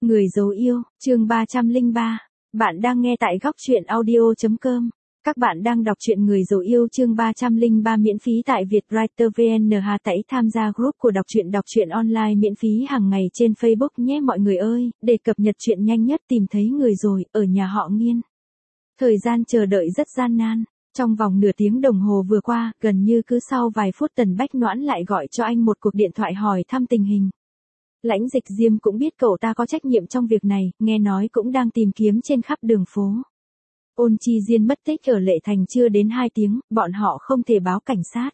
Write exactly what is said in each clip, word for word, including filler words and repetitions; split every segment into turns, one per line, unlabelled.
Người dấu yêu, chương ba trăm lẻ ba. Bạn đang nghe tại góc truyện audio chấm com. Các bạn đang đọc truyện Người dấu yêu chương ba trăm lẻ ba miễn phí tại Vietwriter vê en. Hà Tẩy tham gia group của đọc truyện đọc truyện online miễn phí hàng ngày trên Facebook nhé mọi người ơi, để cập nhật truyện nhanh nhất tìm thấy người rồi, ở nhà họ Nghiên. Thời gian chờ đợi rất gian nan. Trong vòng nửa tiếng đồng hồ vừa qua, gần như cứ sau vài phút Tần Bách Noãn lại gọi cho anh một cuộc điện thoại hỏi thăm tình hình. Lãnh Dịch Diêm cũng biết cậu ta có trách nhiệm trong việc này, nghe nói cũng đang tìm kiếm trên khắp đường phố. Ôn Chi Diên mất tích ở Lệ Thành chưa đến hai tiếng, bọn họ không thể báo cảnh sát.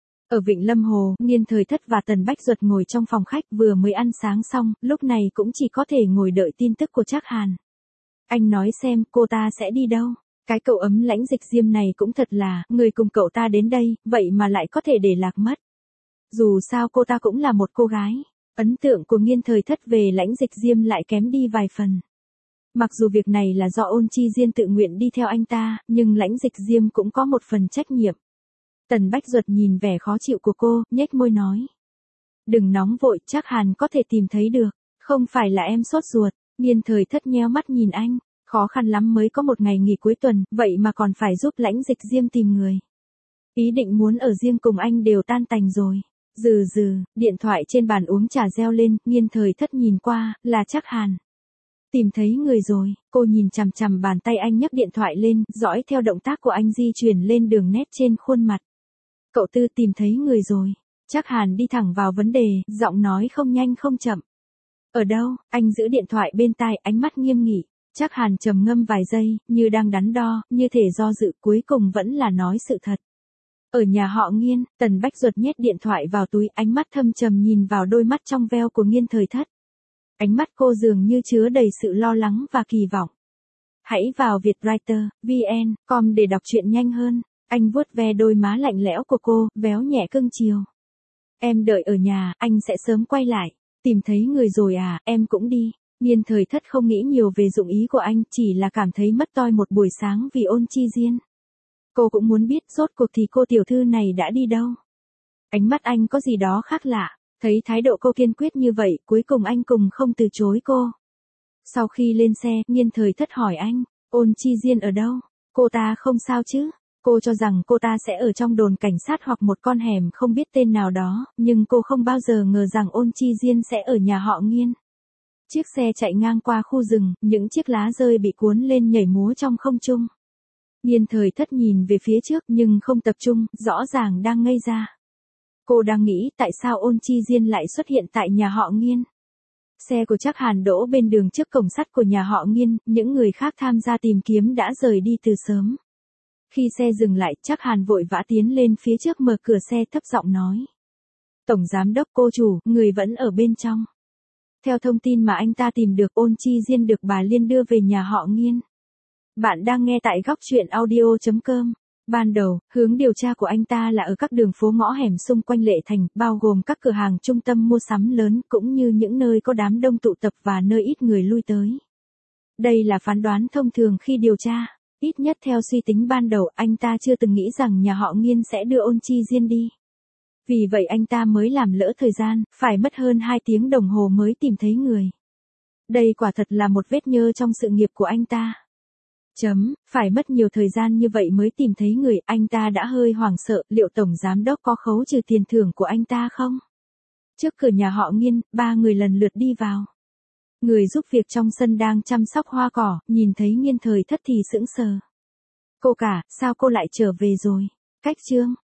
Ở Vịnh Lâm Hồ, Nghiên Thời Thất và Tần Bách Duật ngồi trong phòng khách vừa mới ăn sáng xong, lúc này cũng chỉ có thể ngồi đợi tin tức của Trác Hàn. Anh nói xem cô ta sẽ đi đâu? Cái cậu ấm Lãnh Dịch Diêm này cũng thật là, người cùng cậu ta đến đây, vậy mà lại có thể để lạc mất. Dù sao cô ta cũng là một cô gái. Ấn tượng của Nghiên Thời Thất về Lãnh Dịch Diêm lại kém đi vài phần. Mặc dù việc này là do Ôn Chi Diên tự nguyện đi theo anh ta, nhưng Lãnh Dịch Diêm cũng có một phần trách nhiệm. Tần Bách Duật nhìn vẻ khó chịu của cô, nhếch môi nói. Đừng nóng vội, Trác Hàn có thể tìm thấy được, không phải là em sốt ruột. Nghiên Thời Thất nheo mắt nhìn anh, khó khăn lắm mới có một ngày nghỉ cuối tuần, vậy mà còn phải giúp Lãnh Dịch Diêm tìm người. Ý định muốn ở riêng cùng anh đều tan tành rồi. Dừ dừ, điện thoại trên bàn uống trà reo lên, Nghiên Thời Thất nhìn qua, là Trác Hàn. Tìm thấy người rồi, cô nhìn chằm chằm bàn tay anh nhấc điện thoại lên, dõi theo động tác của anh di chuyển lên đường nét trên khuôn mặt. Cậu Tư tìm thấy người rồi. Trác Hàn đi thẳng vào vấn đề, giọng nói không nhanh không chậm. Ở đâu? Anh giữ điện thoại bên tai, ánh mắt nghiêm nghị. Trác Hàn trầm ngâm vài giây, như đang đắn đo, như thể do dự, cuối cùng vẫn là nói sự thật. Ở nhà họ Nghiên, Tần Bách Duật nhét điện thoại vào túi, ánh mắt thâm trầm nhìn vào đôi mắt trong veo của Nghiên Thời Thất. Ánh mắt cô dường như chứa đầy sự lo lắng và kỳ vọng. Hãy vào Vietwriter vê en chấm com để đọc truyện nhanh hơn. Anh vuốt ve đôi má lạnh lẽo của cô, véo nhẹ cưng chiều. Em đợi ở nhà, anh sẽ sớm quay lại. Tìm thấy người rồi à, em cũng đi. Nghiên Thời Thất không nghĩ nhiều về dụng ý của anh, chỉ là cảm thấy mất toi một buổi sáng vì Ôn Chi Diên. Cô cũng muốn biết rốt cuộc thì cô tiểu thư này đã đi đâu. Ánh mắt anh có gì đó khác lạ, thấy thái độ cô kiên quyết như vậy, cuối cùng anh cùng không từ chối cô. Sau khi lên xe, Nghiên Thời Thất hỏi anh, Ôn Chi Diên ở đâu? Cô ta không sao chứ? Cô cho rằng cô ta sẽ ở trong đồn cảnh sát hoặc một con hẻm không biết tên nào đó, nhưng cô không bao giờ ngờ rằng Ôn Chi Diên sẽ ở nhà họ Nghiên. Chiếc xe chạy ngang qua khu rừng, những chiếc lá rơi bị cuốn lên nhảy múa trong không trung. Nghiên Thời Thất nhìn về phía trước nhưng không tập trung, rõ ràng đang ngây ra. Cô đang nghĩ tại sao Ôn Chi Diên lại xuất hiện tại nhà họ Nghiên. Xe của Trác Hàn đỗ bên đường trước cổng sắt của nhà họ Nghiên, những người khác tham gia tìm kiếm đã rời đi từ sớm. Khi xe dừng lại, Trác Hàn vội vã tiến lên phía trước mở cửa xe thấp giọng nói. Tổng giám đốc cô chủ, người vẫn ở bên trong. Theo thông tin mà anh ta tìm được, Ôn Chi Diên được bà Liên đưa về nhà họ Nghiên. Bạn đang nghe tại góc truyện audio chấm com. Ban đầu, hướng điều tra của anh ta là ở các đường phố ngõ hẻm xung quanh Lệ Thành, bao gồm các cửa hàng trung tâm mua sắm lớn cũng như những nơi có đám đông tụ tập và nơi ít người lui tới. Đây là phán đoán thông thường khi điều tra. Ít nhất theo suy tính ban đầu, anh ta chưa từng nghĩ rằng nhà họ Nghiên sẽ đưa Ôn Chi Diên đi. Vì vậy anh ta mới làm lỡ thời gian, phải mất hơn hai tiếng đồng hồ mới tìm thấy người. Đây quả thật là một vết nhơ trong sự nghiệp của anh ta. Chấm, phải mất nhiều thời gian như vậy mới tìm thấy người, anh ta đã hơi hoảng sợ, liệu tổng giám đốc có khấu trừ tiền thưởng của anh ta không? Trước cửa nhà họ Nghiên, ba người lần lượt đi vào. Người giúp việc trong sân đang chăm sóc hoa cỏ, nhìn thấy Nghiên Thời Thất thì sững sờ. Cô cả, sao cô lại trở về rồi? Cách chương,